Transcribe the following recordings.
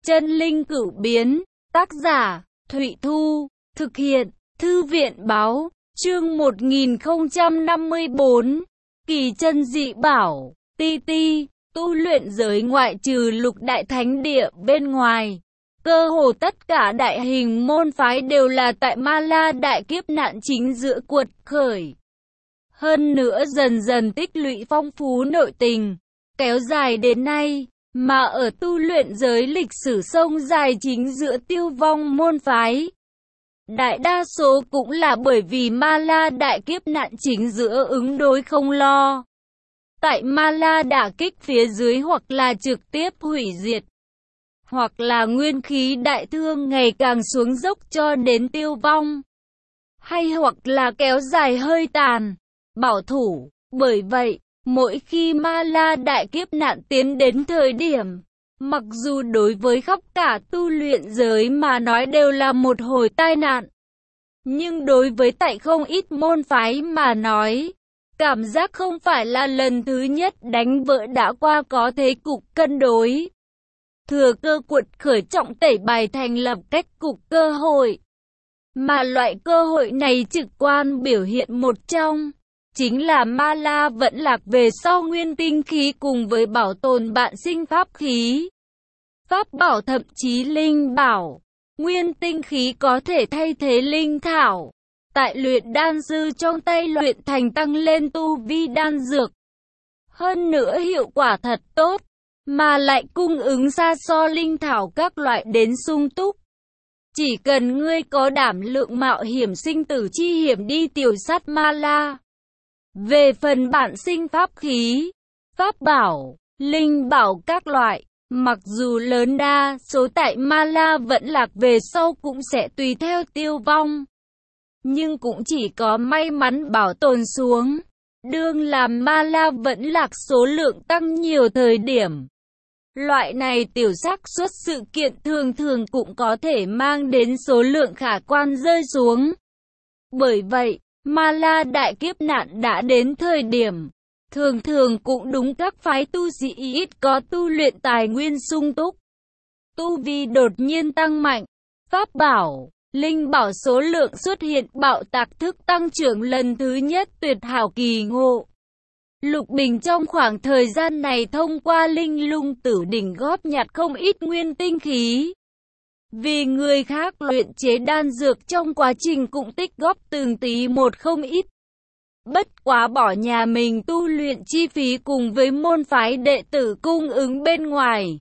Chân linh cửu biến, tác giả, Thụy Thu, thực hiện, Thư viện báo, chương 1054, kỳ chân dị bảo, ti ti, tu luyện giới ngoại trừ lục đại thánh địa bên ngoài. Cơ hồ tất cả đại hình môn phái đều là tại Ma La đại kiếp nạn chính giữa quật khởi. Hơn nữa dần dần tích lũy phong phú nội tình, kéo dài đến nay, mà ở tu luyện giới lịch sử sông dài chính giữa tiêu vong môn phái. Đại đa số cũng là bởi vì Ma La đại kiếp nạn chính giữa ứng đối không lo. Tại Ma La đả kích phía dưới hoặc là trực tiếp hủy diệt, hoặc là nguyên khí đại thương ngày càng xuống dốc cho đến tiêu vong, hay hoặc là kéo dài hơi tàn, bảo thủ. Bởi vậy, mỗi khi Ma La đại kiếp nạn tiến đến thời điểm, mặc dù đối với khắp cả tu luyện giới mà nói đều là một hồi tai nạn, nhưng đối với tại không ít môn phái mà nói, cảm giác không phải là lần thứ nhất đánh vỡ đã qua có thế cục cân đối. Thừa cơ quật khởi trọng tẩy bài thành lập cách cục cơ hội. Mà loại cơ hội này trực quan biểu hiện một trong, chính là Ma La vẫn lạc về sau nguyên tinh khí cùng với bảo tồn bạn sinh pháp khí. Pháp bảo thậm chí linh bảo, nguyên tinh khí có thể thay thế linh thảo. Tại luyện đan sư trong tay luyện thành tăng lên tu vi đan dược. Hơn nữa hiệu quả thật tốt, mà lại cung ứng xa so linh thảo các loại đến sung túc. Chỉ cần ngươi có đảm lượng mạo hiểm sinh tử chi hiểm đi tiểu sát Ma La. Về phần bản sinh pháp khí, pháp bảo, linh bảo các loại, mặc dù lớn đa số tại Ma La vẫn lạc về sau cũng sẽ tùy theo tiêu vong, nhưng cũng chỉ có may mắn bảo tồn xuống. Đương làm Ma La vẫn lạc số lượng tăng nhiều thời điểm, loại này tiểu xác suất sự kiện thường thường cũng có thể mang đến số lượng khả quan rơi xuống. Bởi vậy, Ma La đại kiếp nạn đã đến thời điểm, thường thường cũng đúng các phái tu sĩ ít có tu luyện tài nguyên sung túc, tu vi đột nhiên tăng mạnh, pháp bảo, linh bảo số lượng xuất hiện bạo tạc thức tăng trưởng lần thứ nhất tuyệt hảo kỳ ngộ. Lục Bình trong khoảng thời gian này thông qua linh lung tử đỉnh góp nhặt không ít nguyên tinh khí. Vì người khác luyện chế đan dược trong quá trình cũng tích góp từng tí một không ít. Bất quá bỏ nhà mình tu luyện chi phí cùng với môn phái đệ tử cung ứng bên ngoài.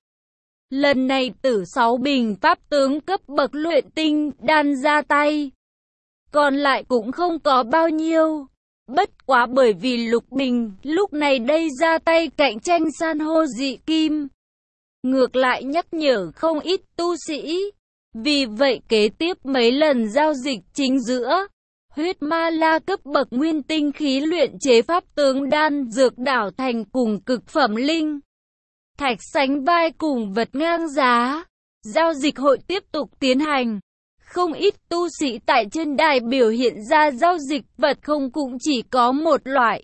Lần này tử 6 bình pháp tướng cấp bậc luyện tinh đan ra tay. Còn lại cũng không có bao nhiêu. Bất quá bởi vì Lục Bình lúc này đây ra tay cạnh tranh san hô dị kim, ngược lại nhắc nhở không ít tu sĩ. Vì vậy kế tiếp mấy lần giao dịch chính giữa huyết Ma La cấp bậc nguyên tinh khí luyện chế pháp tướng đan dược đảo thành cùng cực phẩm linh thạch sánh vai cùng vật ngang giá. Giao dịch hội tiếp tục tiến hành. Không ít tu sĩ tại trên đài biểu hiện ra giao dịch vật không cũng chỉ có một loại.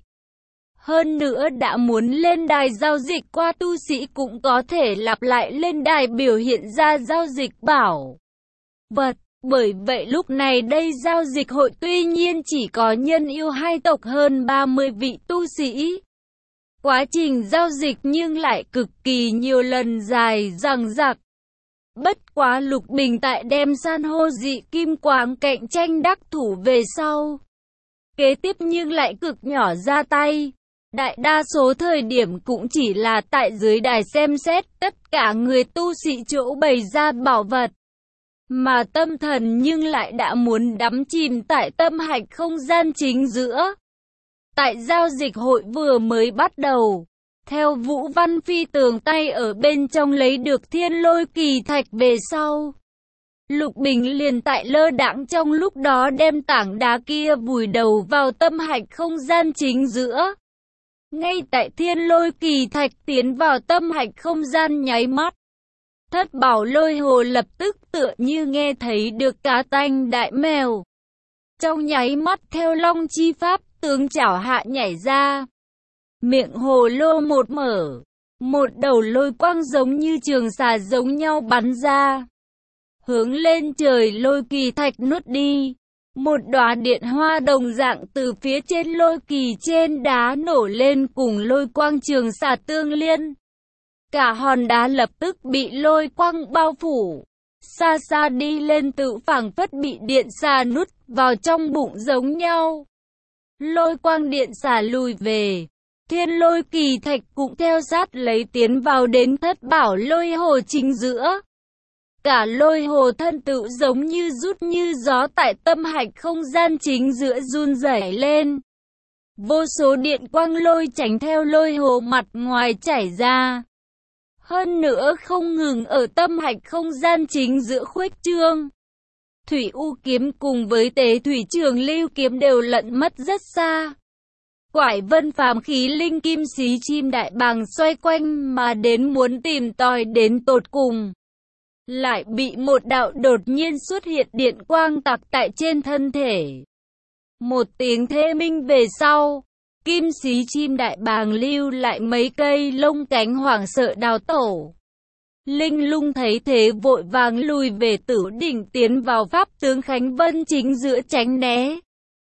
Hơn nữa đã muốn lên đài giao dịch qua tu sĩ cũng có thể lặp lại lên đài biểu hiện ra giao dịch bảo vật. Bởi vậy lúc này đây giao dịch hội tuy nhiên chỉ có nhân yêu hai tộc hơn 30 vị tu sĩ. Quá trình giao dịch nhưng lại cực kỳ nhiều lần dài dằng dặc. Bất quá Lục Bình tại đem san hô dị kim quáng cạnh tranh đắc thủ về sau. Kế tiếp nhưng lại cực nhỏ ra tay. Đại đa số thời điểm cũng chỉ là tại dưới đài xem xét tất cả người tu sĩ chỗ bày ra bảo vật. Mà tâm thần nhưng lại đã muốn đắm chìm tại tâm hạch không gian chính giữa. Tại giao dịch hội vừa mới bắt đầu, theo Vũ Văn Phi tường tay ở bên trong lấy được thiên lôi kỳ thạch về sau, Lục Bình liền tại lơ đãng trong lúc đó đem tảng đá kia vùi đầu vào tâm hạch không gian chính giữa. Ngay tại thiên lôi kỳ thạch tiến vào tâm hạch không gian nháy mắt, Thất Bảo Lôi Hồ lập tức tựa như nghe thấy được cá tanh đại mèo. Trong nháy mắt theo Long Chi Pháp tướng chảo hạ nhảy ra. Miệng hồ lô một mở, Một đầu lôi quang giống như trường xà giống nhau bắn ra, hướng lên trời lôi kỳ thạch nuốt đi. Một đóa điện hoa đồng dạng từ phía trên lôi kỳ trên đá nổ lên cùng lôi quang trường xà tương liên. Cả hòn đá lập tức bị lôi quang bao phủ. Xa xa đi lên tự phảng phất bị điện xà nuốt vào trong bụng giống nhau. Lôi quang điện xà lùi về. Thiên lôi kỳ thạch cũng theo sát lấy tiến vào đến thất bảo lôi hồ chính giữa. Cả lôi hồ thân tự giống như rút như gió tại tâm hạch không gian chính giữa run rẩy lên. Vô số điện quang lôi chánh theo lôi hồ mặt ngoài chảy ra. Hơn nữa không ngừng ở tâm hạch không gian chính giữa khuếch trương. Thủy U kiếm cùng với Tế Thủy Trường Lưu kiếm đều lẫn mất rất xa. Quải vân phàm khí linh kim xí chim đại bàng xoay quanh mà đến muốn tìm tòi đến tột cùng. Lại bị một đạo đột nhiên xuất hiện điện quang tặc tại trên thân thể. Một tiếng thê minh về sau, kim xí chim đại bàng lưu lại mấy cây lông cánh hoảng sợ đào tổ. Linh lung thấy thế vội vàng lùi về tử đỉnh tiến vào pháp tướng Khánh Vân chính giữa tránh né.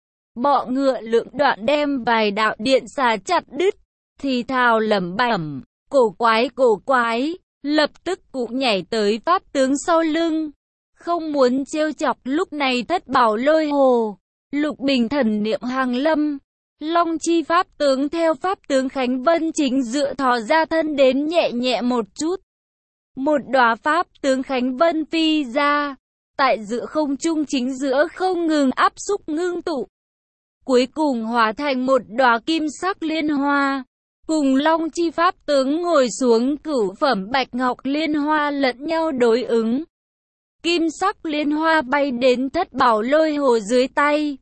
Bọ ngựa lượng đoạn đem vài đạo điện xà chặt đứt, thì thào lẩm bẩm, cổ quái, lập tức cũng nhảy tới pháp tướng sau lưng. Không muốn trêu chọc lúc này thất bảo lôi hồ, Lục Bình thần niệm hàng lâm. Long chi pháp tướng theo pháp tướng Khánh Vân chính giữa thò ra thân đến nhẹ nhẹ một chút. Một đóa pháp tướng Khánh Vân phi ra, tại giữa không trung chính giữa không ngừng áp xúc ngưng tụ. Cuối cùng hóa thành một đóa kim sắc liên hoa, cùng Long chi pháp tướng ngồi xuống cửu phẩm bạch ngọc liên hoa lẫn nhau đối ứng. Kim sắc liên hoa bay đến thất bảo lôi hồ dưới tay.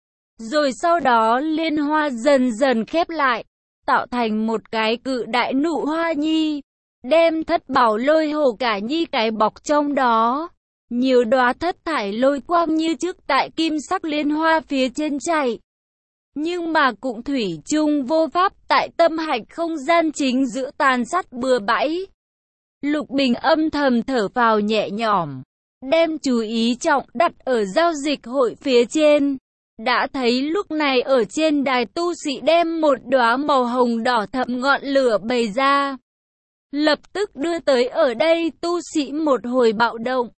Rồi sau đó liên hoa dần dần khép lại, tạo thành một cái cự đại nụ hoa nhi, đem thất bảo lôi hồ cả nhi cái bọc trong đó. Nhiều đóa thất thải lôi quang như trước tại kim sắc liên hoa phía trên chạy. Nhưng mà cũng thủy chung vô pháp tại tâm hạch không gian chính giữa tàn sát bừa bãi. Lục Bình âm thầm thở vào nhẹ nhõm, đem chú ý trọng đặt ở giao dịch hội phía trên. Đã thấy lúc này ở trên đài tu sĩ đem một đóa màu hồng đỏ thẫm ngọn lửa bày ra. Lập tức đưa tới ở đây tu sĩ một hồi bạo động.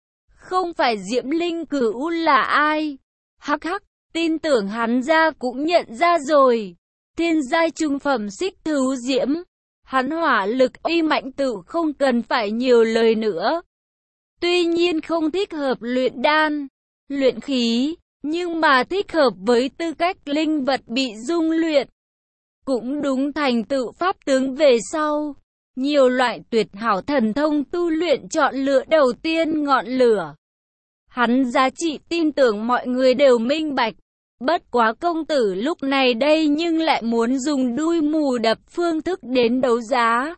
Không phải Diễm Linh Cửu là ai? Hắc hắc, tin tưởng hắn ra cũng nhận ra rồi. Thiên giai trung phẩm xích thú diễm. Hắn hỏa lực uy mạnh tự không cần phải nhiều lời nữa. Tuy nhiên không thích hợp luyện đan, luyện khí, nhưng mà thích hợp với tư cách linh vật bị dung luyện. Cũng đúng thành tựu pháp tướng về sau. Nhiều loại tuyệt hảo thần thông tu luyện chọn lựa đầu tiên ngọn lửa. Hắn giá trị tin tưởng mọi người đều minh bạch. Bất quá công tử lúc này đây nhưng lại muốn dùng đuôi mù đập phương thức đến đấu giá.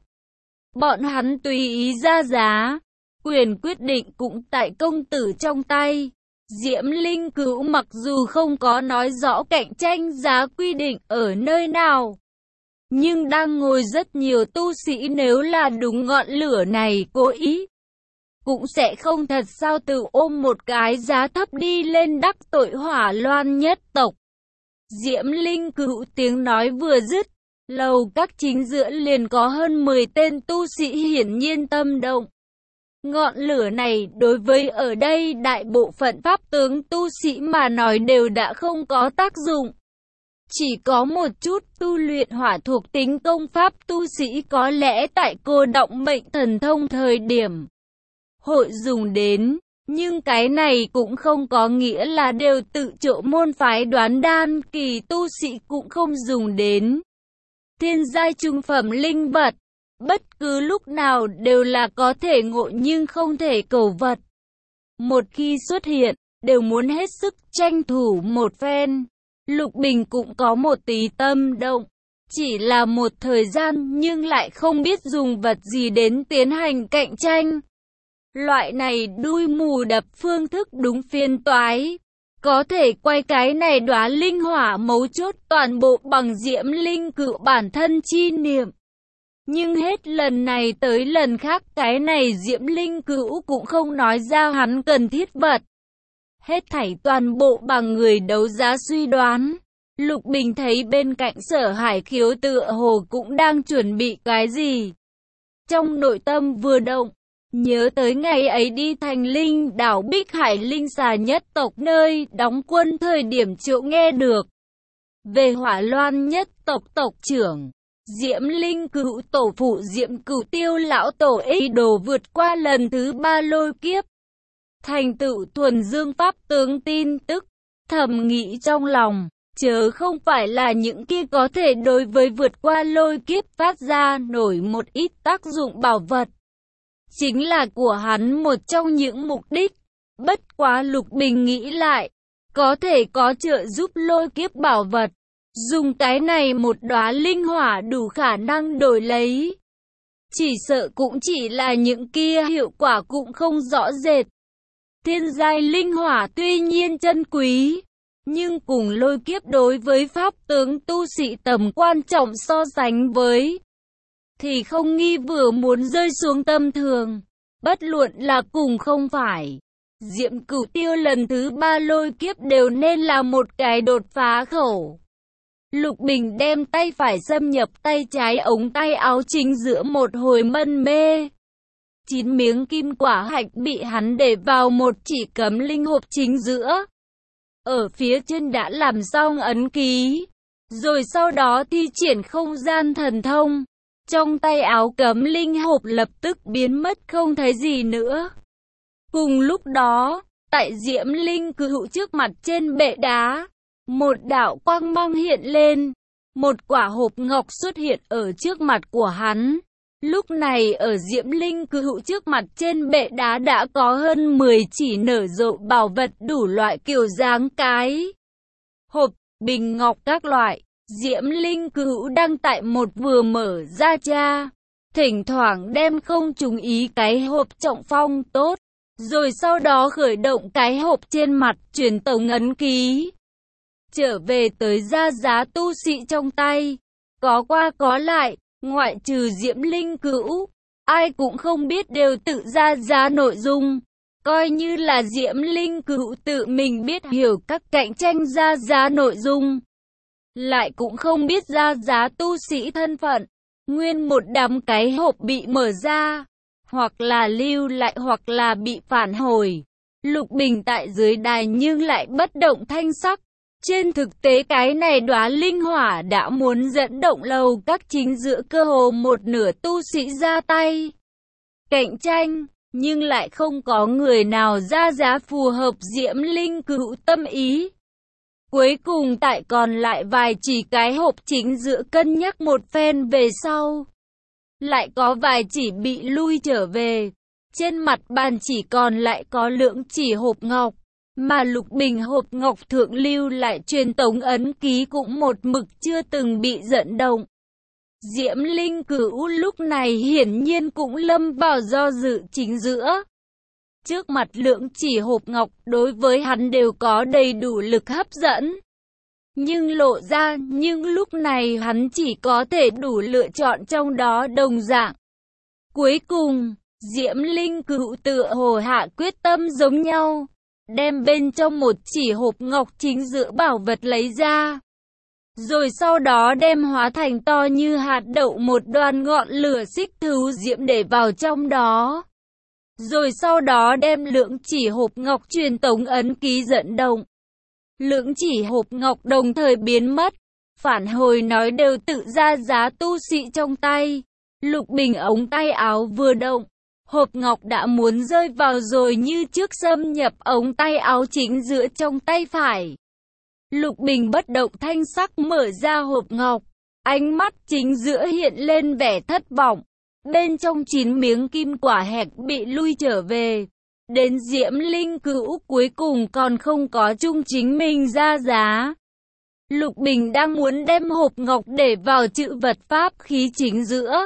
Bọn hắn tùy ý ra giá. Quyền quyết định cũng tại công tử trong tay. Diễm Linh Cửu mặc dù không có nói rõ cạnh tranh giá quy định ở nơi nào, nhưng đang ngồi rất nhiều tu sĩ nếu là đúng ngọn lửa này cố ý, cũng sẽ không thật sao tự ôm một cái giá thấp đi lên đắc tội Hỏa Loan nhất tộc. Diễm Linh Cửu tiếng nói vừa dứt, lầu các chính giữa liền có hơn 10 tên tu sĩ hiển nhiên tâm động. Ngọn lửa này đối với ở đây đại bộ phận pháp tướng tu sĩ mà nói đều đã không có tác dụng. Chỉ có một chút tu luyện hỏa thuộc tính công pháp tu sĩ có lẽ tại cô động mệnh thần thông thời điểm hội dùng đến, nhưng cái này cũng không có nghĩa là đều tự chỗ môn phái đoán đan kỳ tu sĩ cũng không dùng đến. Thiên giai trung phẩm linh vật, bất cứ lúc nào đều là có thể ngộ nhưng không thể cầu vật. Một khi xuất hiện, đều muốn hết sức tranh thủ một phen. Lục Bình cũng có một tí tâm động, chỉ là một thời gian nhưng lại không biết dùng vật gì đến tiến hành cạnh tranh. Loại này đuôi mù đập phương thức đúng phiên toái, có thể quay cái này đóa linh hỏa mấu chốt toàn bộ bằng Diễm Linh Cửu bản thân chi niệm. Nhưng hết lần này tới lần khác cái này Diễm Linh Cữu cũng không nói ra hắn cần thiết vật. Hết thảy toàn bộ bằng người đấu giá suy đoán. Lục Bình thấy bên cạnh Sở Hải Khiếu tựa hồ cũng đang chuẩn bị cái gì. Trong nội tâm vừa động, nhớ tới ngày ấy đi thành linh đảo Bích Hải linh xà nhất tộc nơi đóng quân thời điểm chỗ nghe được. Về Hỏa Loan nhất tộc tộc trưởng, Diễm Linh Cữu tổ phụ Diễm Cửu Tiêu lão tổ ý đồ vượt qua lần thứ 3 lôi kiếp. Thành tựu thuần dương pháp tướng tin tức, thầm nghĩ trong lòng, chớ không phải là những kia có thể đối với vượt qua lôi kiếp phát ra nổi một ít tác dụng bảo vật. Chính là của hắn một trong những mục đích. Bất quá Lục Bình nghĩ lại, có thể có trợ giúp lôi kiếp bảo vật. Dùng cái này một đóa linh hỏa đủ khả năng đổi lấy. Chỉ sợ cũng chỉ là những kia hiệu quả cũng không rõ rệt. Thiên giai linh hỏa tuy nhiên chân quý, nhưng cùng lôi kiếp đối với pháp tướng tu sĩ tầm quan trọng so sánh với, thì không nghi vừa muốn rơi xuống tâm thường. Bất luận là cùng không phải, Diễm Cửu Tiêu lần thứ 3 lôi kiếp đều nên là một cái đột phá khẩu. Lục Bình đem tay phải xâm nhập tay trái ống tay áo chính giữa một hồi mân mê. 9 miếng kim quả hạch bị hắn để vào một chỉ cấm linh hộp chính giữa. Ở phía trên đã làm xong ấn ký, rồi sau đó thi triển không gian thần thông. Trong tay áo cấm linh hộp lập tức biến mất không thấy gì nữa. Cùng lúc đó, tại Diễm Linh Cữu trước mặt trên bệ đá, một đạo quang mang hiện lên, một quả hộp ngọc xuất hiện ở trước mặt của hắn. Lúc này ở Diễm Linh Cữu trước mặt trên bệ đá đã có hơn 10 chỉ nở rộ bảo vật đủ loại kiểu dáng cái. Hộp, bình ngọc các loại. Diễm Linh Cữu đang tại một vừa mở ra cha, thỉnh thoảng đem không trùng ý cái hộp trọng phong tốt, rồi sau đó khởi động cái hộp trên mặt truyền tống ấn ký. Trở về tới ra giá tu sĩ trong tay, có qua có lại, ngoại trừ Diễm Linh Cữu, ai cũng không biết đều tự ra giá nội dung. Coi như là Diễm Linh Cữu tự mình biết hiểu các cạnh tranh ra giá nội dung, lại cũng không biết ra giá tu sĩ thân phận. Nguyên một đám cái hộp bị mở ra, hoặc là lưu lại hoặc là bị phản hồi. Lục Bình tại dưới đài nhưng lại bất động thanh sắc. Trên thực tế cái này đóa linh hỏa đã muốn dẫn động lầu các chính giữa cơ hồ một nửa tu sĩ ra tay cạnh tranh, nhưng lại không có người nào ra giá phù hợp Diễm Linh Cữu tâm ý. Cuối cùng tại còn lại vài chỉ cái hộp chính giữa cân nhắc một phen về sau, lại có vài chỉ bị lui trở về. Trên mặt bàn chỉ còn lại có lượng chỉ hộp ngọc, mà Lục Bình hộp ngọc thượng lưu lại truyền tống ấn ký cũng một mực chưa từng bị dẫn động. Diễm Linh Cữu lúc này hiển nhiên cũng lâm vào do dự chính giữa. Trước mặt lượng chỉ hộp ngọc đối với hắn đều có đầy đủ lực hấp dẫn. Nhưng lộ ra, nhưng lúc này hắn chỉ có thể đủ lựa chọn trong đó đồng dạng. Cuối cùng, Diễm Linh Cữu tựa hồ hạ quyết tâm giống nhau, đem bên trong một chỉ hộp ngọc chính giữa bảo vật lấy ra. Rồi sau đó đem hóa thành to như hạt đậu một đoàn ngọn lửa xích thú diễm để vào trong đó. Rồi sau đó đem lượng chỉ hộp ngọc truyền tống ấn ký dẫn động. Lượng chỉ hộp ngọc đồng thời biến mất, phản hồi nói đều tự ra giá tu sĩ trong tay. Lục Bình ống tay áo vừa động, hộp ngọc đã muốn rơi vào rồi như trước xâm nhập ống tay áo chính giữa trong tay phải. Lục Bình bất động thanh sắc mở ra hộp ngọc, ánh mắt chính giữa hiện lên vẻ thất vọng. Bên trong 9 miếng kim quả hạch bị lui trở về. Đến Diễm Linh Cữu cuối cùng còn không có chung chính mình ra giá. Lục Bình đang muốn đem hộp ngọc để vào chữ vật pháp khí chính giữa.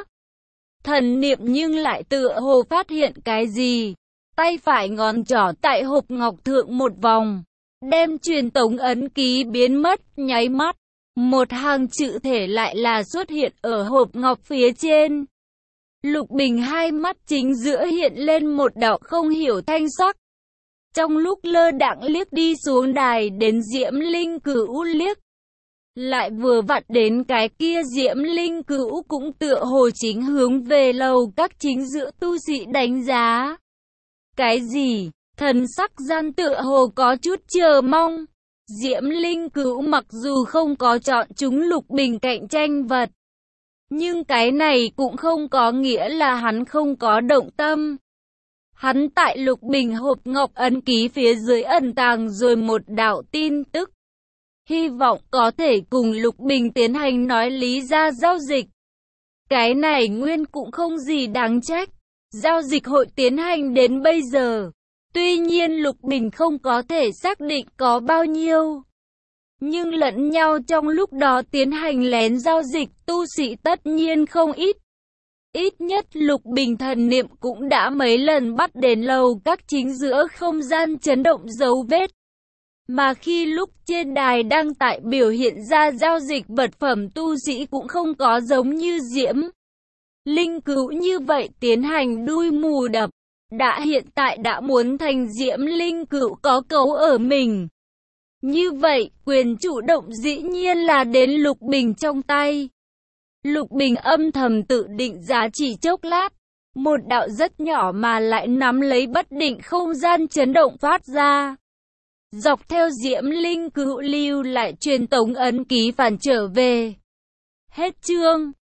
Thần niệm nhưng lại tựa hồ phát hiện cái gì. Tay phải ngón trỏ tại hộp ngọc thượng một vòng, đem truyền tống ấn ký biến mất, nháy mắt. Một hàng chữ thể lại là xuất hiện ở hộp ngọc phía trên. Lục Bình hai mắt chính giữa hiện lên một đạo không hiểu thanh sắc. Trong lúc lơ đãng liếc đi xuống đài đến Diễm Linh Cữu liếc. Lại vừa vặn đến cái kia Diễm Linh Cữu cũng tựa hồ chính hướng về lầu các chính giữa tu sĩ đánh giá. Cái gì? Thần sắc gian tựa hồ có chút chờ mong. Diễm Linh Cữu mặc dù không có chọn chúng Lục Bình cạnh tranh vật. Nhưng cái này cũng không có nghĩa là hắn không có động tâm. Hắn tại Lục Bình hộp ngọc ấn ký phía dưới ẩn tàng rồi một đạo tin tức. Hy vọng có thể cùng Lục Bình tiến hành nói lý ra giao dịch. Cái này nguyên cũng không gì đáng trách. Giao dịch hội tiến hành đến bây giờ. Tuy nhiên Lục Bình không có thể xác định có bao nhiêu. Nhưng lẫn nhau trong lúc đó tiến hành lén giao dịch tu sĩ tất nhiên không ít. Ít nhất Lục Bình thần niệm cũng đã mấy lần bắt đến lầu các chính giữa không gian chấn động dấu vết. Mà khi lúc trên đài đăng tải biểu hiện ra giao dịch vật phẩm tu sĩ cũng không có giống như Diễm Linh Cữu như vậy tiến hành đuôi mù đập. Hiện tại đã muốn thành Diễm Linh Cữu có cấu ở mình. Như vậy, quyền chủ động dĩ nhiên là đến Lục Bình trong tay. Lục Bình âm thầm tự định giá chỉ chốc lát. Một đạo rất nhỏ mà lại nắm lấy bất định không gian chấn động phát ra. Dọc theo Diễm Linh Cữu lưu lại truyền tống ấn ký phản trở về. Hết chương.